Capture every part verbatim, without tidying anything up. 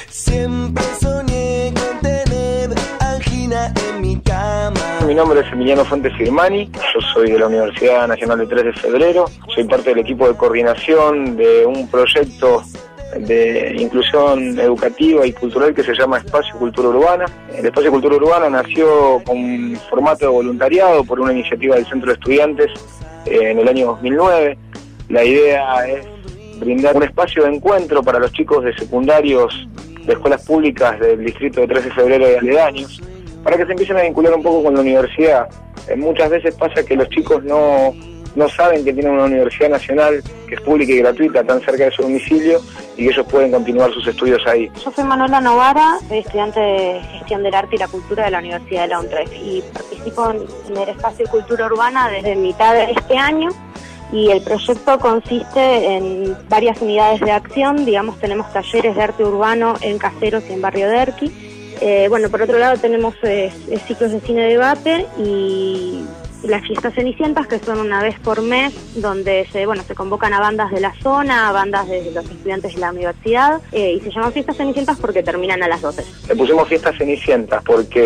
Siempre soñé con tener angina en mi cama. Mi nombre es Emiliano Fuentes Firmani, yo soy de la Universidad Nacional de tres de Febrero, soy parte del equipo de coordinación de un proyecto de inclusión educativa y cultural que se llama Espacio Cultura Urbana. El Espacio Cultura Urbana nació con formato de voluntariado por una iniciativa del Centro de Estudiantes eh, en el año dos mil nueve. La idea es brindar un espacio de encuentro para los chicos de secundarios de escuelas públicas del distrito de tres de Febrero y aledaños, para que se empiecen a vincular un poco con la universidad. Eh, muchas veces pasa que los chicos no, no saben que tienen una universidad nacional que es pública y gratuita tan cerca de su domicilio y que ellos pueden continuar sus estudios ahí. Yo soy Manuela Novara, soy estudiante de Gestión del Arte y la Cultura de la Universidad de la UNTREF y participo en el Espacio Cultura Urbana desde mitad de este año. Y el proyecto consiste en varias unidades de acción, digamos, tenemos talleres de arte urbano en Caseros y en Barrio Derqui. Eh, bueno, por otro lado tenemos eh, ciclos de cine debate y las fiestas cenicientas, que son una vez por mes, donde se bueno se convocan a bandas de la zona, a bandas de los estudiantes de la universidad, eh, y se llaman fiestas cenicientas porque terminan a las doce. Le pusimos fiestas cenicientas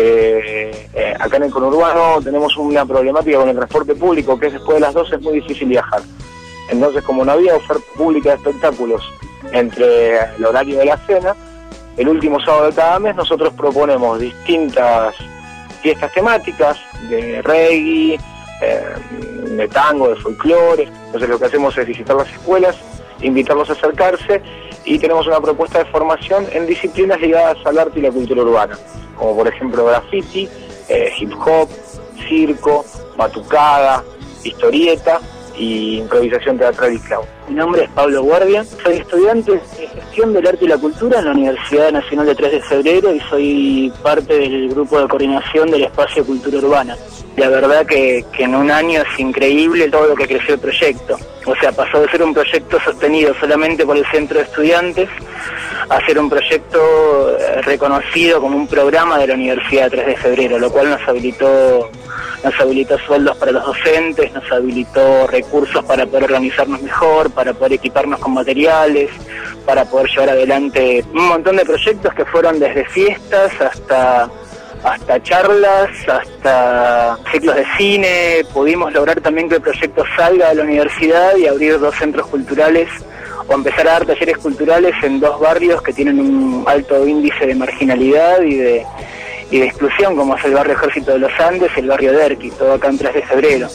porque eh, acá en el conurbano tenemos una problemática con el transporte público, que es después de las doce es muy difícil viajar. Entonces, como no había oferta pública de espectáculos entre el horario de la cena, el último sábado de cada mes nosotros proponemos distintas fiestas temáticas de reggae, eh, de tango, de folclore. Entonces lo que hacemos es visitar las escuelas, invitarlos a acercarse y tenemos una propuesta de formación en disciplinas ligadas al arte y la cultura urbana, como por ejemplo graffiti, eh, hip hop, circo, batucada, historieta y improvisación teatral y clown. Mi nombre es Pablo Guardia, soy estudiante de Gestión del Arte y la Cultura en la Universidad Nacional de tres de Febrero y soy parte del grupo de coordinación del Espacio Cultura Urbana. La verdad que, que en un año es increíble todo lo que creció el proyecto. O sea, pasó de ser un proyecto sostenido solamente por el Centro de Estudiantes a ser un proyecto reconocido como un programa de la Universidad tres de Febrero, lo cual nos habilitó nos habilitó sueldos para los docentes, nos habilitó recursos para poder organizarnos mejor, para poder equiparnos con materiales, para poder llevar adelante un montón de proyectos que fueron desde fiestas hasta hasta charlas, hasta ciclos de cine. Pudimos lograr también que el proyecto salga de la universidad y abrir dos centros culturales o empezar a dar talleres culturales en dos barrios que tienen un alto índice de marginalidad y de y de exclusión, como es el barrio Ejército de los Andes y el barrio Derqui, todo acá en tres de Febrero.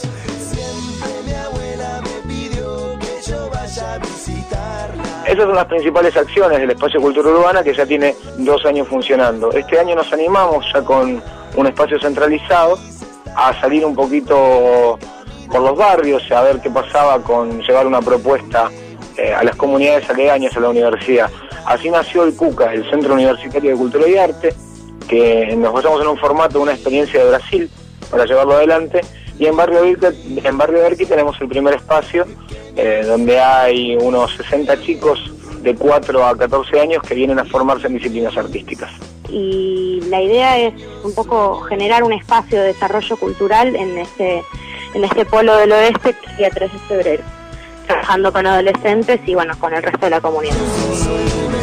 Esas son las principales acciones del Espacio Cultura Urbana, que ya tiene dos años funcionando. Este año nos animamos ya con un espacio centralizado a salir un poquito por los barrios, a ver qué pasaba con llevar una propuesta eh, a las comunidades aledañas a la universidad. Así nació el CUCA, el Centro Universitario de Cultura y Arte, que nos basamos en un formato de una experiencia de Brasil para llevarlo adelante, y en Barrio Derqui, en Barrio Derqui tenemos el primer espacio eh, donde hay unos sesenta chicos de cuatro a catorce años que vienen a formarse en disciplinas artísticas. Y la idea es un poco generar un espacio de desarrollo cultural en este, en este polo del oeste que sería tres de Febrero, trabajando con adolescentes y bueno, con el resto de la comunidad.